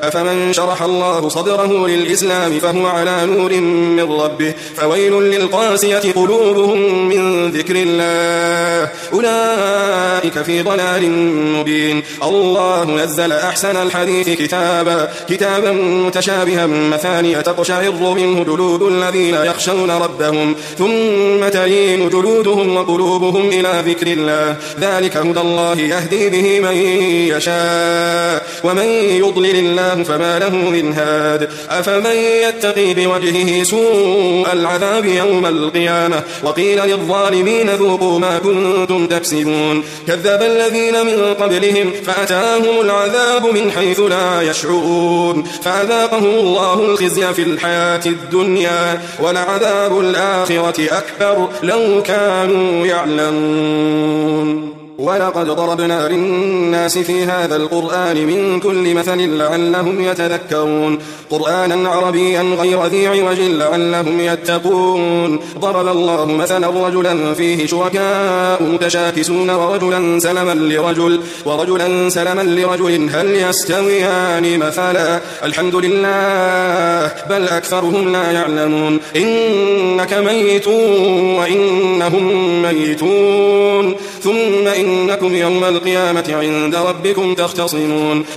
أفمن شرح الله صدره للإسلام فهو على نور من ربه فويل للقاسية قلوبهم من ذكر الله أولئك في ضلال مبين. الله نزل أحسن الحديث كتابا متشابها مثانية تقشعر منه جلود الذين يخشون ربهم ثم تلين جلودهم وقلوبهم إلى ذكر الله ذلك هدى الله يهدي به من يشاء ومن يضلل الله فما له من هاد. أفمن يتقي بوجهه سوء العذاب يوم القيامة وقيل للظالمين ذوقوا ما كنتم تكسبون. كذب الذين من قبلهم فأتاهم العذاب من حيث لا يشعرون فأذاقهم الله الخزي في الحياة الدنيا ولعذاب الآخرة أكبر لو كانوا يعلمون. ولقد ضربنا للناس في هذا القرآن من كل مثل لعلهم يتذكرون قرآنا عربيا غير ذي عوج لعلهم يتقون. ضرب الله مثلا رجلا فيه شركاء متشاكسون ورجلا سلما لرجل هل يستويان مثلا الحمد لله بل أكثرهم لا يعلمون. إنك ميت وإنهم ميتون ثم إنكم يوم القيامة عند ربكم تختصمون